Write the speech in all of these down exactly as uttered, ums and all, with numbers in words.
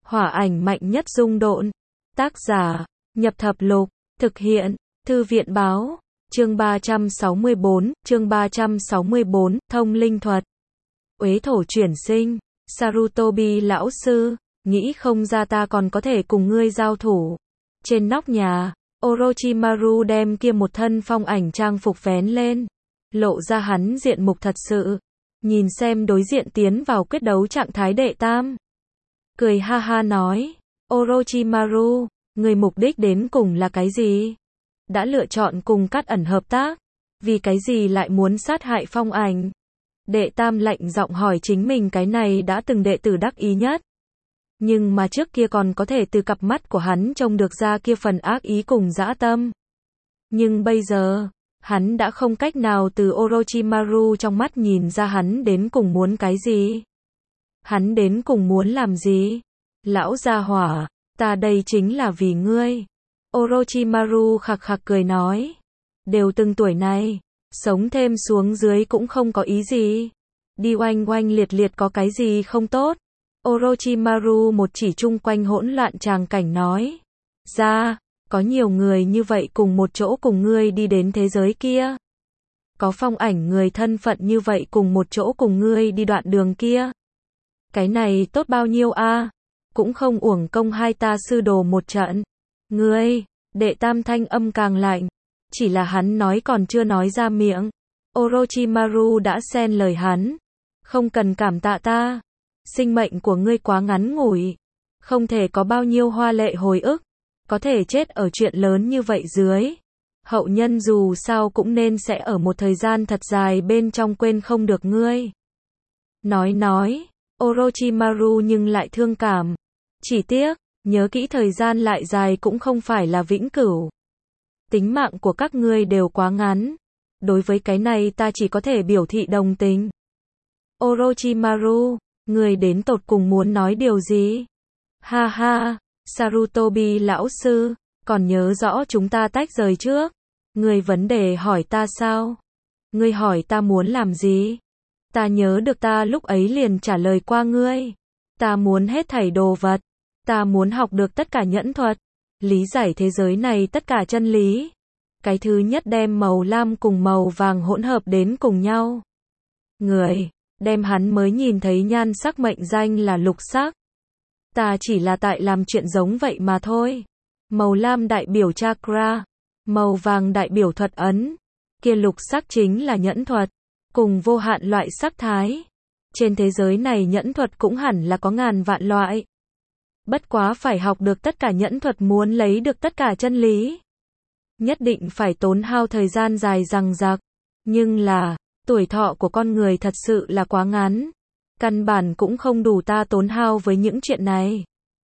Hỏa ảnh mạnh nhất dung độn. Tác giả, Nhập Thập Lục. Thực hiện, Thư viện báo. Chương ba trăm sáu mươi bốn, chương ba trăm sáu mươi bốn, thông linh thuật. Uế thổ chuyển sinh. Sarutobi lão sư, nghĩ không ra ta còn có thể cùng ngươi giao thủ. Trên nóc nhà, Orochimaru đem kia một thân phong ảnh trang phục vén lên, lộ ra hắn diện mục thật sự. Nhìn xem đối diện tiến vào quyết đấu trạng thái đệ tam. Cười ha ha nói, Orochimaru, người mục đích đến cùng là cái gì? Đã lựa chọn cùng Cát Ẩn hợp tác, vì cái gì lại muốn sát hại phong ảnh? Đệ tam lạnh giọng hỏi chính mình cái này đã từng đệ tử đắc ý nhất. Nhưng mà trước kia còn có thể từ cặp mắt của hắn trông được ra kia phần ác ý cùng dã tâm. Nhưng bây giờ, hắn đã không cách nào từ Orochimaru trong mắt nhìn ra hắn đến cùng muốn cái gì. Hắn đến cùng muốn làm gì? Lão gia hỏa, ta đây chính là vì ngươi. Orochimaru khặc khặc cười nói. Đều từng tuổi này, sống thêm xuống dưới cũng không có ý gì. Đi oanh oanh liệt liệt có cái gì không tốt. Orochimaru một chỉ chung quanh hỗn loạn tràng cảnh nói. Ra, có nhiều người như vậy cùng một chỗ cùng ngươi đi đến thế giới kia. Có phong ảnh người thân phận như vậy cùng một chỗ cùng ngươi đi đoạn đường kia. Cái này tốt bao nhiêu a? Cũng không uổng công hai ta sư đồ một trận. Ngươi, đệ tam thanh âm càng lạnh. Chỉ là hắn nói còn chưa nói ra miệng. Orochimaru đã xen lời hắn. Không cần cảm tạ ta. Sinh mệnh của ngươi quá ngắn ngủi. Không thể có bao nhiêu hoa lệ hồi ức. Có thể chết ở chuyện lớn như vậy dưới. Hậu nhân dù sao cũng nên sẽ ở một thời gian thật dài bên trong quên không được ngươi. Nói nói, Orochimaru nhưng lại thương cảm. Chỉ tiếc, nhớ kỹ thời gian lại dài cũng không phải là vĩnh cửu. Tính mạng của các ngươi đều quá ngắn. Đối với cái này ta chỉ có thể biểu thị đồng tình. Orochimaru, ngươi đến tột cùng muốn nói điều gì? Ha ha, Sarutobi lão sư, còn nhớ rõ chúng ta tách rời trước. Ngươi vấn đề hỏi ta sao? Ngươi hỏi ta muốn làm gì? Ta nhớ được ta lúc ấy liền trả lời qua ngươi. Ta muốn hết thảy đồ vật. Ta muốn học được tất cả nhẫn thuật. Lý giải thế giới này tất cả chân lý. Cái thứ nhất đem màu lam cùng màu vàng hỗn hợp đến cùng nhau. Người, đem hắn mới nhìn thấy nhan sắc mệnh danh là lục sắc. Ta chỉ là tại làm chuyện giống vậy mà thôi. Màu lam đại biểu chakra. Màu vàng đại biểu thuật ấn. Kia lục sắc chính là nhẫn thuật. Cùng vô hạn loại sắc thái. Trên thế giới này nhẫn thuật cũng hẳn là có ngàn vạn loại. Bất quá phải học được tất cả nhẫn thuật muốn lấy được tất cả chân lý. Nhất định phải tốn hao thời gian dài dằng dặc. Nhưng là, tuổi thọ của con người thật sự là quá ngắn. Căn bản cũng không đủ ta tốn hao với những chuyện này.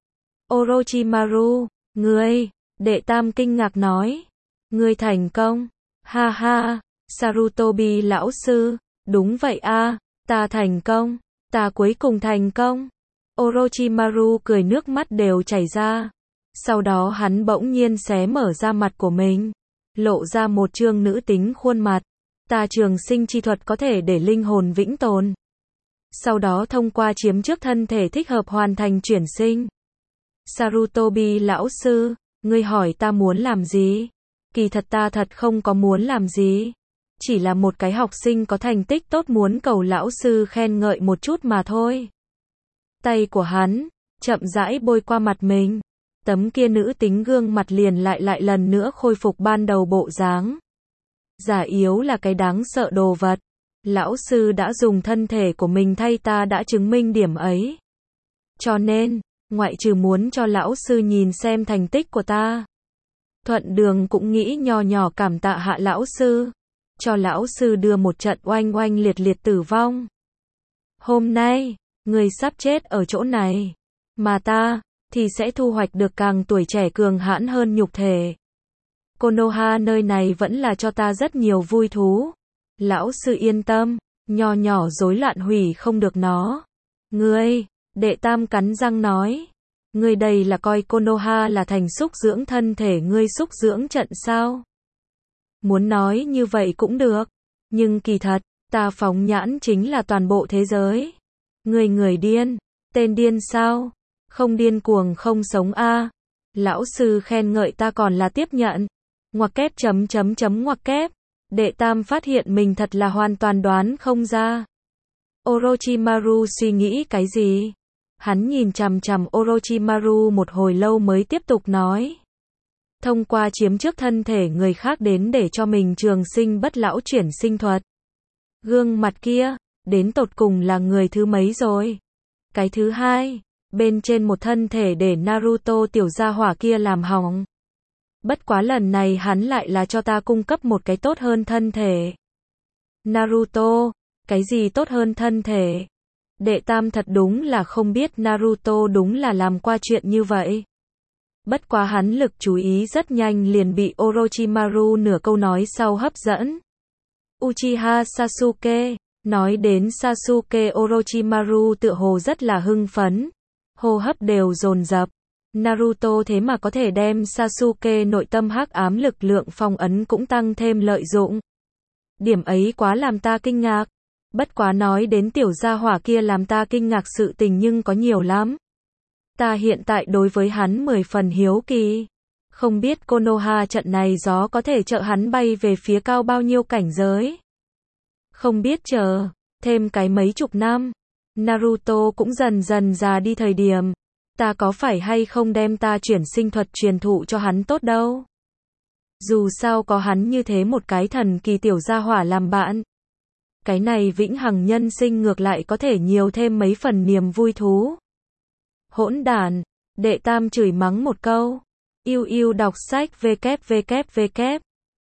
Orochimaru, ngươi, đệ tam kinh ngạc nói. Ngươi thành công. Ha ha, Sarutobi lão sư, đúng vậy a, ta thành công, ta cuối cùng thành công. Orochimaru cười nước mắt đều chảy ra. Sau đó hắn bỗng nhiên xé mở ra mặt của mình. Lộ ra một trương nữ tính khuôn mặt. Ta trường sinh chi thuật có thể để linh hồn vĩnh tồn. Sau đó thông qua chiếm trước thân thể thích hợp hoàn thành chuyển sinh. Sarutobi lão sư, ngươi hỏi ta muốn làm gì? Kỳ thật ta thật không có muốn làm gì. Chỉ là một cái học sinh có thành tích tốt muốn cầu lão sư khen ngợi một chút mà thôi. Tay của hắn, chậm rãi bôi qua mặt mình. Tấm kia nữ tính gương mặt liền lại lại lần nữa khôi phục ban đầu bộ dáng. Giả yếu là cái đáng sợ đồ vật. Lão sư đã dùng thân thể của mình thay ta đã chứng minh điểm ấy. Cho nên, ngoại trừ muốn cho lão sư nhìn xem thành tích của ta. Thuận đường cũng nghĩ nho nhỏ cảm tạ hạ lão sư. Cho lão sư đưa một trận oanh oanh liệt liệt tử vong. Hôm nay, người sắp chết ở chỗ này. Mà ta, thì sẽ thu hoạch được càng tuổi trẻ cường hãn hơn nhục thể. Konoha nơi này vẫn là cho ta rất nhiều vui thú. Lão sư yên tâm, nho nhỏ rối loạn hủy không được nó. Ngươi, đệ tam cắn răng nói. Ngươi đây là coi Konoha là thành xúc dưỡng thân thể ngươi xúc dưỡng trận sao? Muốn nói như vậy cũng được. Nhưng kỳ thật, ta phóng nhãn chính là toàn bộ thế giới. Ngươi người điên, tên điên sao? Không điên cuồng không sống a. Lão sư khen ngợi ta còn là tiếp nhận. Ngoặc kép chấm chấm chấm ngoặc kép. Đệ Tam phát hiện mình thật là hoàn toàn đoán không ra. Orochimaru suy nghĩ cái gì? Hắn nhìn chằm chằm Orochimaru một hồi lâu mới tiếp tục nói. Thông qua chiếm trước thân thể người khác đến để cho mình trường sinh bất lão chuyển sinh thuật. Gương mặt kia, đến tột cùng là người thứ mấy rồi? Cái thứ hai, bên trên một thân thể để Naruto tiểu gia hỏa kia làm hỏng. Bất quá lần này hắn lại là cho ta cung cấp một cái tốt hơn thân thể. Naruto, cái gì tốt hơn thân thể? Đệ Tam thật đúng là không biết Naruto đúng là làm qua chuyện như vậy. Bất quá hắn lực chú ý rất nhanh liền bị Orochimaru nửa câu nói sau hấp dẫn. Uchiha Sasuke, nói đến Sasuke Orochimaru tựa hồ rất là hưng phấn, hô hấp đều dồn dập. Naruto thế mà có thể đem Sasuke nội tâm hắc ám lực lượng phong ấn cũng tăng thêm lợi dụng. Điểm ấy quá làm ta kinh ngạc. Bất quá nói đến tiểu gia hỏa kia làm ta kinh ngạc sự tình nhưng có nhiều lắm. Ta hiện tại đối với hắn mười phần hiếu kỳ. Không biết Konoha trận này gió có thể trợ hắn bay về phía cao bao nhiêu cảnh giới. Không biết chờ, thêm cái mấy chục năm, Naruto cũng dần dần già đi thời điểm. Ta có phải hay không đem ta chuyển sinh thuật truyền thụ cho hắn tốt đâu. Dù sao có hắn như thế một cái thần kỳ tiểu gia hỏa làm bạn. Cái này vĩnh hằng nhân sinh ngược lại có thể nhiều thêm mấy phần niềm vui thú. Hỗn đản, Đệ Tam chửi mắng một câu. Yêu yêu đọc sách www.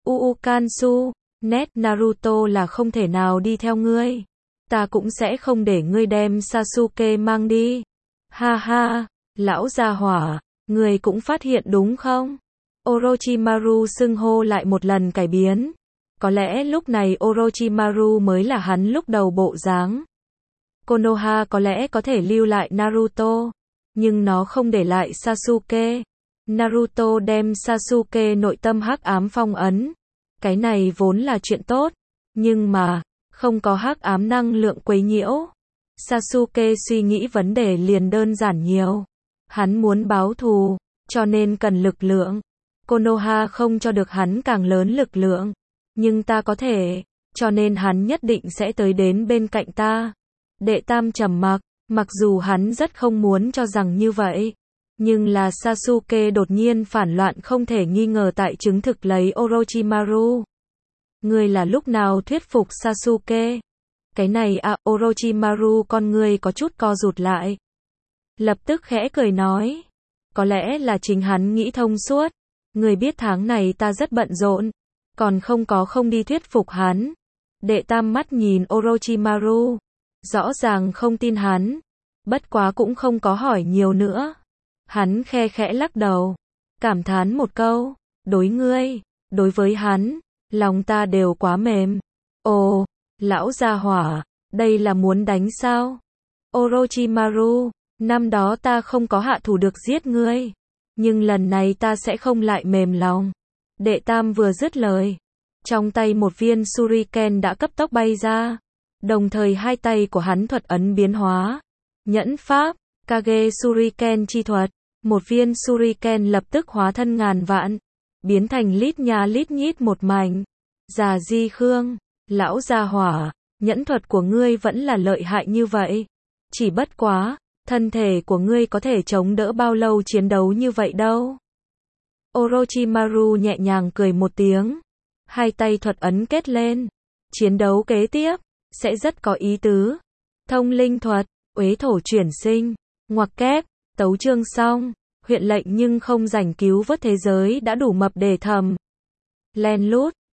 Uukansu, net Naruto là không thể nào đi theo ngươi. Ta cũng sẽ không để ngươi đem Sasuke mang đi. Ha ha, lão gia hỏa, ngươi cũng phát hiện đúng không? Orochimaru xưng hô lại một lần cải biến. Có lẽ lúc này Orochimaru mới là hắn lúc đầu bộ dáng. Konoha có lẽ có thể lưu lại Naruto, nhưng nó không để lại Sasuke. Naruto đem Sasuke nội tâm hắc ám phong ấn. Cái này vốn là chuyện tốt, nhưng mà, không có hắc ám năng lượng quấy nhiễu. Sasuke suy nghĩ vấn đề liền đơn giản nhiều. Hắn muốn báo thù, cho nên cần lực lượng. Konoha không cho được hắn càng lớn lực lượng. Nhưng ta có thể, cho nên hắn nhất định sẽ tới đến bên cạnh ta. Đệ Tam trầm mặc, mặc dù hắn rất không muốn cho rằng như vậy. Nhưng là Sasuke đột nhiên phản loạn không thể nghi ngờ tại chứng thực lấy Orochimaru. Ngươi là lúc nào thuyết phục Sasuke? Cái này à, Orochimaru con ngươi có chút co rụt lại. Lập tức khẽ cười nói. Có lẽ là chính hắn nghĩ thông suốt. Ngươi biết tháng này ta rất bận rộn. Còn không có không đi thuyết phục hắn. Đệ Tam mắt nhìn Orochimaru. Rõ ràng không tin hắn. Bất quá cũng không có hỏi nhiều nữa. Hắn khe khẽ lắc đầu. Cảm thán một câu. Đối ngươi, đối với hắn, lòng ta đều quá mềm. Ồ, lão gia hỏa, đây là muốn đánh sao? Orochimaru, năm đó ta không có hạ thủ được giết ngươi. Nhưng lần này ta sẽ không lại mềm lòng. Đệ Tam vừa dứt lời. Trong tay một viên Shuriken đã cấp tốc bay ra. Đồng thời hai tay của hắn thuật ấn biến hóa. Nhẫn pháp, Kage Shuriken chi thuật. Một viên Shuriken lập tức hóa thân ngàn vạn. Biến thành lít nha lít nhít một mảnh. Già Di Khương, lão gia hỏa, nhẫn thuật của ngươi vẫn là lợi hại như vậy. Chỉ bất quá, thân thể của ngươi có thể chống đỡ bao lâu chiến đấu như vậy đâu. Orochimaru nhẹ nhàng cười một tiếng. Hai tay thuật ấn kết lên. Chiến đấu kế tiếp, sẽ rất có ý tứ. Thông linh thuật, uế thổ chuyển sinh, ngoặc kép, tấu chương xong. Huyện lệnh nhưng không rảnh cứu vớt thế giới đã đủ mập để thầm. Len lút.